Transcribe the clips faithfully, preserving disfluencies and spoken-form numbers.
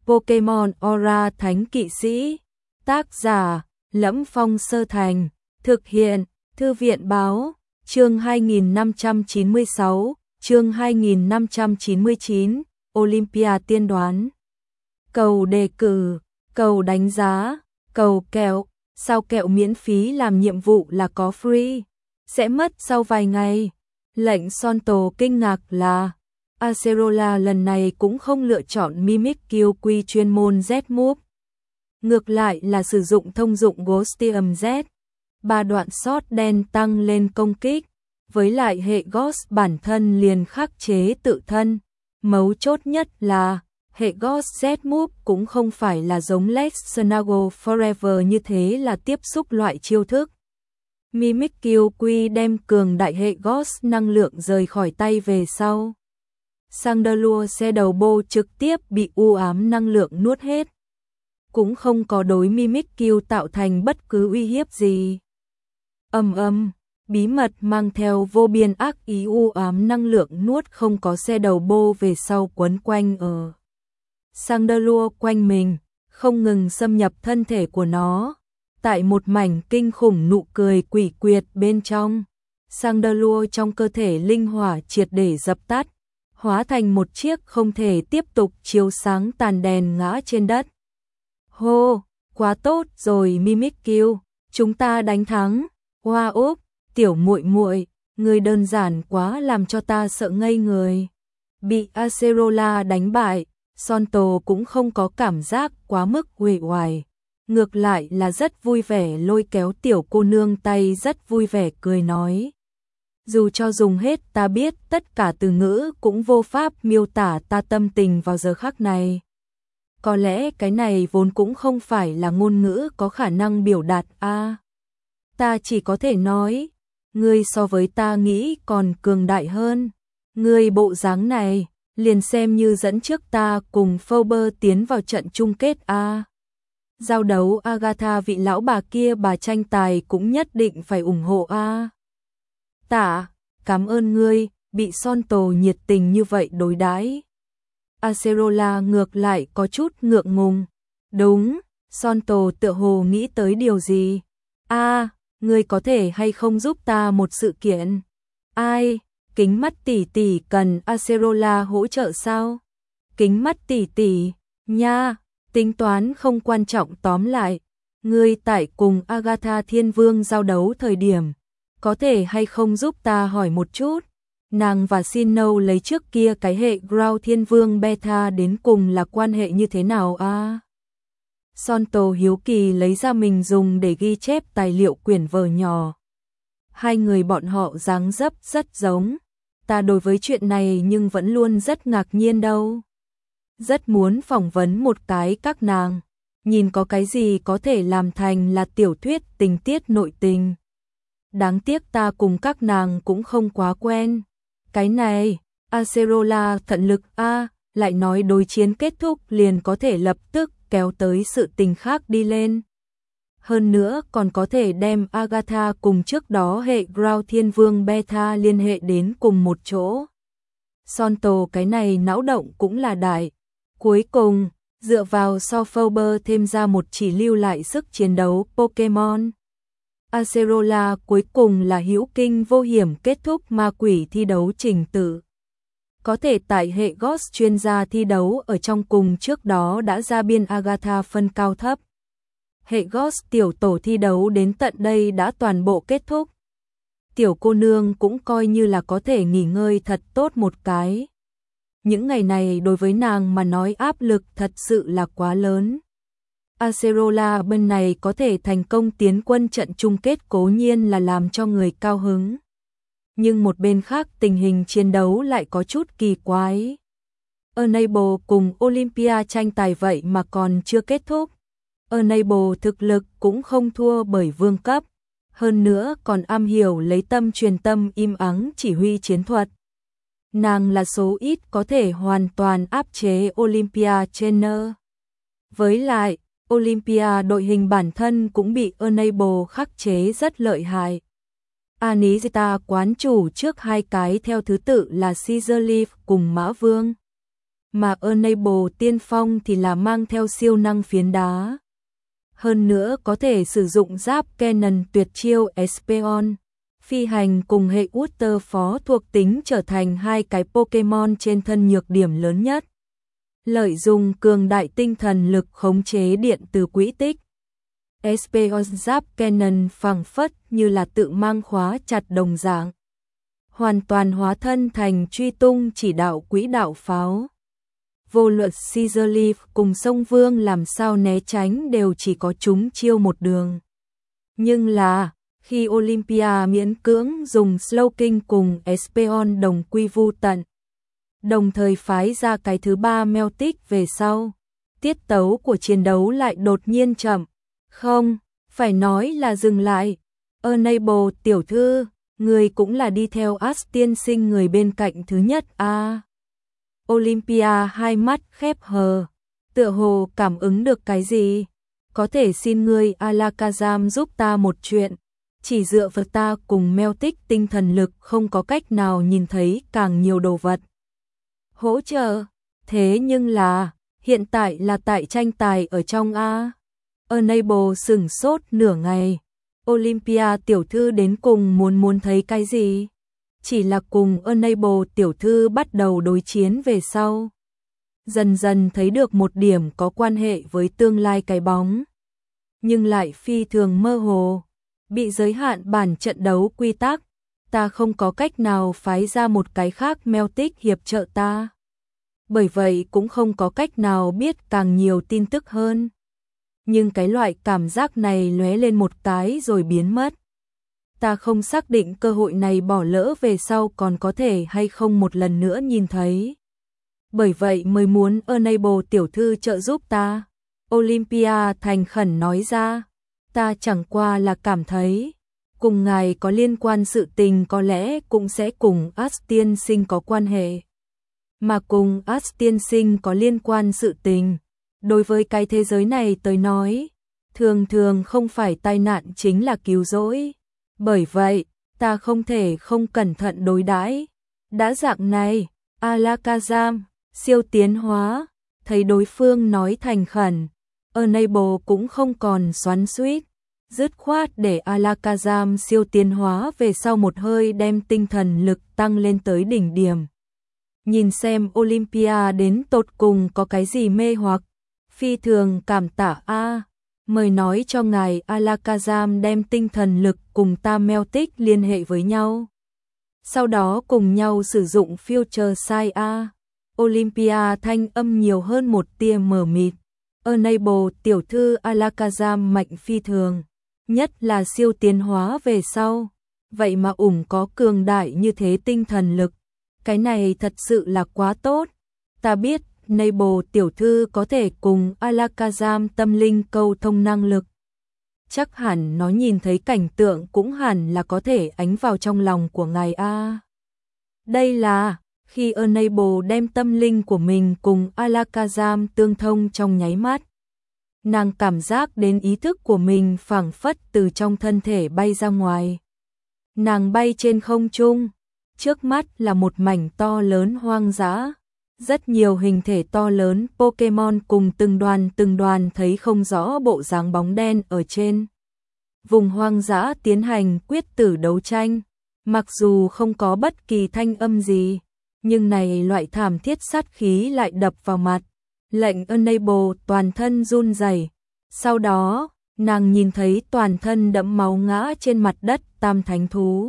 Pokemon Aura Thánh Kỵ Sĩ. Tác giả Lẫm Phong Sơ Thành. Thực hiện Thư viện Báo. Chương hai nghìn năm trăm chín mươi sáu, chương hai nghìn năm trăm chín mươi chín, Olympia tiên đoán. Cầu đề cử, cầu đánh giá, cầu kẹo, sao kẹo miễn phí làm nhiệm vụ là có free, sẽ mất sau vài ngày. Lệnh Sonto kinh ngạc là Acerola lần này cũng không lựa chọn Mimikyu Quy chuyên môn Z-move. Ngược lại là sử dụng thông dụng Ghostium Z. Ba đoạn shot đen tăng lên công kích, với lại hệ Ghost bản thân liền khắc chế tự thân. Mấu chốt nhất là hệ Ghost Z-move cũng không phải là giống Let's Snuggle Forever như thế là tiếp xúc loại chiêu thức. Mimikyu Quy đem cường đại hệ Ghost năng lượng rời khỏi tay về sau. Sandalua xe đầu bô trực tiếp bị u ám năng lượng nuốt hết. Cũng không có đối Mimikyu tạo thành bất cứ uy hiếp gì. Ầm ầm, bí mật mang theo vô biên ác ý u ám năng lượng nuốt không có xe đầu bô về sau quấn quanh ở Sandalua quanh mình, không ngừng xâm nhập thân thể của nó. Tại một mảnh kinh khủng nụ cười quỷ quyệt bên trong, Sandalua trong cơ thể linh hỏa triệt để dập tắt, hóa thành một chiếc không thể tiếp tục chiếu sáng tàn đèn ngã trên đất. Hô, quá tốt rồi Mimikyu, chúng ta đánh thắng. Hoa úp, tiểu muội muội, người đơn giản quá làm cho ta sợ ngây người. Bị Acerola đánh bại, Sonto cũng không có cảm giác quá mức uể oải, ngược lại là rất vui vẻ lôi kéo tiểu cô nương tay, rất vui vẻ cười nói. Dù cho dùng hết ta biết tất cả từ ngữ cũng vô pháp miêu tả ta tâm tình vào giờ khắc này. Có lẽ cái này vốn cũng không phải là ngôn ngữ có khả năng biểu đạt a. À, ta chỉ có thể nói, ngươi so với ta nghĩ còn cường đại hơn. Ngươi bộ dáng này, liền xem như dẫn trước ta cùng Fauber tiến vào trận chung kết a. À, giao đấu Agatha vị lão bà kia bà tranh tài cũng nhất định phải ủng hộ a. À, tạ, cảm ơn ngươi, bị Sonto nhiệt tình như vậy đối đãi. Acerola ngược lại có chút ngượng ngùng. Đúng, Sonto tựa hồ nghĩ tới điều gì. A, à, ngươi có thể hay không giúp ta một sự kiện? Ai, kính mắt tỷ tỷ cần Acerola hỗ trợ sao? Kính mắt tỷ tỷ, nha, tính toán không quan trọng, tóm lại, ngươi tại cùng Agatha Thiên Vương giao đấu thời điểm, có thể hay không giúp ta hỏi một chút, nàng và Sinnoh lấy trước kia cái hệ Ground Thiên Vương Beta đến cùng là quan hệ như thế nào a? À? Sonto hiếu kỳ lấy ra mình dùng để ghi chép tài liệu quyển vở nhỏ. Hai người bọn họ dáng dấp rất giống, ta đối với chuyện này nhưng vẫn luôn rất ngạc nhiên đâu. Rất muốn phỏng vấn một cái các nàng, nhìn có cái gì có thể làm thành là tiểu thuyết tình tiết nội tình. Đáng tiếc ta cùng các nàng cũng không quá quen. Cái này, Acerola thận lực a, à, lại nói đối chiến kết thúc liền có thể lập tức kéo tới sự tình khác đi lên. Hơn nữa còn có thể đem Agatha cùng trước đó hệ Ground Thiên Vương Beta liên hệ đến cùng một chỗ. Sonto cái này não động cũng là đại. Cuối cùng, dựa vào so Fauber thêm ra một chỉ lưu lại sức chiến đấu Pokemon. Acerola cuối cùng là hữu kinh vô hiểm kết thúc ma quỷ thi đấu trình tự. Có thể tại hệ Ghost chuyên gia thi đấu ở trong cùng trước đó đã ra biên Agatha phân cao thấp. Hệ Ghost tiểu tổ thi đấu đến tận đây đã toàn bộ kết thúc. Tiểu cô nương cũng coi như là có thể nghỉ ngơi thật tốt một cái. Những ngày này đối với nàng mà nói áp lực thật sự là quá lớn. Acerola bên này có thể thành công tiến quân trận chung kết cố nhiên là làm cho người cao hứng. Nhưng một bên khác tình hình chiến đấu lại có chút kỳ quái. Enable cùng Olympia tranh tài vậy mà còn chưa kết thúc. Enable thực lực cũng không thua bởi vương cấp. Hơn nữa còn am hiểu lấy tâm truyền tâm im ắng chỉ huy chiến thuật. Nàng là số ít có thể hoàn toàn áp chế Olympia trainer. Với lại, Olympia đội hình bản thân cũng bị Enable khắc chế rất lợi hại. Anizita quán chủ trước hai cái theo thứ tự là Caesar Leaf cùng Mã Vương. mà Enable tiên phong thì là mang theo siêu năng phiến đá. Hơn nữa có thể sử dụng giáp Cannon tuyệt chiêu Espeon, phi hành cùng hệ Water phó thuộc tính trở thành hai cái Pokémon trên thân nhược điểm lớn nhất. Lợi dụng cường đại tinh thần lực khống chế điện từ quỹ tích. Espeon giáp Cannon phảng phất như là tự mang khóa chặt đồng dạng. Hoàn toàn hóa thân thành truy tung chỉ đạo quỹ đạo pháo. Vô luận Scissor Leaf cùng Sông Vương làm sao né tránh đều chỉ có chúng chiêu một đường. Nhưng là, khi Olympia miễn cưỡng dùng Slowking cùng Espeon đồng quy vu tận, đồng thời phái ra cái thứ ba Meltic về sau, tiết tấu của chiến đấu lại đột nhiên chậm. Không, phải nói là dừng lại. Enable tiểu thư, người cũng là đi theo Ash tiên sinh người bên cạnh thứ nhất a. À, Olympia hai mắt khép hờ, tựa hồ cảm ứng được cái gì. Có thể xin ngươi Alakazam giúp ta một chuyện. Chỉ dựa vào ta cùng Meltic tinh thần lực không có cách nào nhìn thấy càng nhiều đồ vật. Hỗ trợ, thế nhưng là, hiện tại là tại tranh tài ở trong A. Enable sửng sốt nửa ngày. Olympia tiểu thư đến cùng muốn muốn thấy cái gì? Chỉ là cùng Enable tiểu thư bắt đầu đối chiến về sau. Dần dần thấy được một điểm có quan hệ với tương lai cái bóng. Nhưng lại phi thường mơ hồ. Bị giới hạn bản trận đấu quy tắc. Ta không có cách nào phái ra một cái khác Meltic hiệp trợ ta. Bởi vậy cũng không có cách nào biết càng nhiều tin tức hơn. Nhưng cái loại cảm giác này lóe lên một cái rồi biến mất. Ta không xác định cơ hội này bỏ lỡ về sau còn có thể hay không một lần nữa nhìn thấy. Bởi vậy mới muốn Enable tiểu thư trợ giúp ta. Olympia thành khẩn nói ra. Ta chẳng qua là cảm thấy, cùng ngài có liên quan sự tình có lẽ cũng sẽ cùng Ash tiên sinh có quan hệ. Mà cùng Ash tiên sinh có liên quan sự tình, đối với cái thế giới này tới nói, thường thường không phải tai nạn chính là cứu rỗi. Bởi vậy, ta không thể không cẩn thận đối đãi. Đã dạng này, Alakazam, siêu tiến hóa, thấy đối phương nói thành khẩn, Enable cũng không còn xoắn xuýt, dứt khoát để Alakazam siêu tiến hóa về sau một hơi đem tinh thần lực tăng lên tới đỉnh điểm. Nhìn xem Olympia đến tột cùng có cái gì mê hoặc, phi thường cảm tạ a, mời nói cho ngài Alakazam đem tinh thần lực cùng ta Meltic liên hệ với nhau. Sau đó cùng nhau sử dụng Future Sight a. Olympia thanh âm nhiều hơn một tia mờ mịt. Enable tiểu thư Alakazam mạnh phi thường, nhất là siêu tiến hóa về sau. Vậy mà ủng có cường đại như thế tinh thần lực. Cái này thật sự là quá tốt. Ta biết Enable tiểu thư có thể cùng Alakazam tâm linh câu thông năng lực. Chắc hẳn nó nhìn thấy cảnh tượng cũng hẳn là có thể ánh vào trong lòng của ngài a. Đây là khi Enable đem tâm linh của mình cùng Alakazam tương thông trong nháy mắt. Nàng cảm giác đến ý thức của mình phảng phất từ trong thân thể bay ra ngoài. Nàng bay trên không trung, trước mắt là một mảnh to lớn hoang dã. Rất nhiều hình thể to lớn Pokémon cùng từng đoàn từng đoàn thấy không rõ bộ dáng bóng đen ở trên. Vùng hoang dã tiến hành quyết tử đấu tranh. Mặc dù không có bất kỳ thanh âm gì, nhưng này loại thảm thiết sát khí lại đập vào mặt, lệnh Enable toàn thân run rẩy. Sau đó, nàng nhìn thấy toàn thân đẫm máu ngã trên mặt đất tam thánh thú.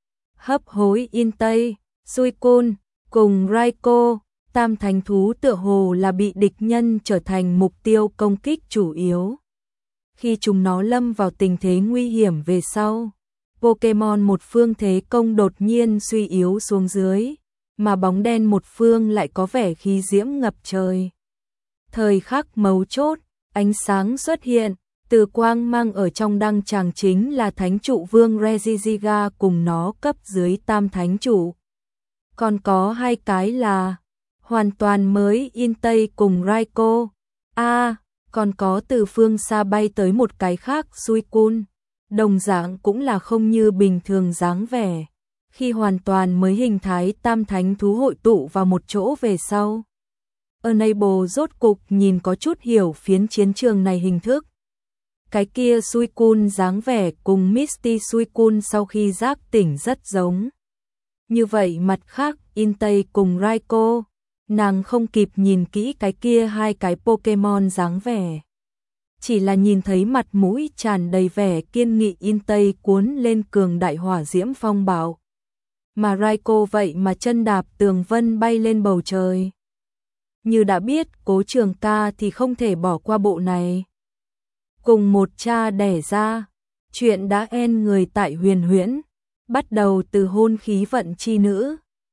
Hấp hối Intei, Suicune, cùng Raikou, tam thánh thú tựa hồ là bị địch nhân trở thành mục tiêu công kích chủ yếu. Khi chúng nó lâm vào tình thế nguy hiểm về sau, Pokémon một phương thế công đột nhiên suy yếu xuống dưới, mà bóng đen một phương lại có vẻ khí diễm ngập trời. Thời khắc mấu chốt, ánh sáng xuất hiện, từ quang mang ở trong đăng tràng chính là thánh trụ vương Regigiga cùng nó cấp dưới tam thánh trụ. Còn có hai cái là hoàn toàn mới Intei cùng Raikou. A, à, còn có từ phương xa bay tới một cái khác Suicune. Đồng dạng cũng là không như bình thường dáng vẻ. Khi hoàn toàn mới hình thái tam thánh thú hội tụ vào một chỗ về sau, Enable rốt cục nhìn có chút hiểu phiến chiến trường này hình thức. Cái kia Suicune dáng vẻ cùng Misty Suicune sau khi giác tỉnh rất giống. Như vậy mặt khác, Intei cùng Raikou, nàng không kịp nhìn kỹ cái kia hai cái Pokemon dáng vẻ. Chỉ là nhìn thấy mặt mũi tràn đầy vẻ kiên nghị Intei cuốn lên cường đại hỏa diễm phong bạo. Mà Raikou vậy mà chân đạp tường vân bay lên bầu trời. Như đã biết, Cố Trường Ca thì không thể bỏ qua bộ này. Cùng một cha đẻ ra, chuyện đã en người tại Huyền Huyễn, bắt đầu từ hôn khí vận chi nữ,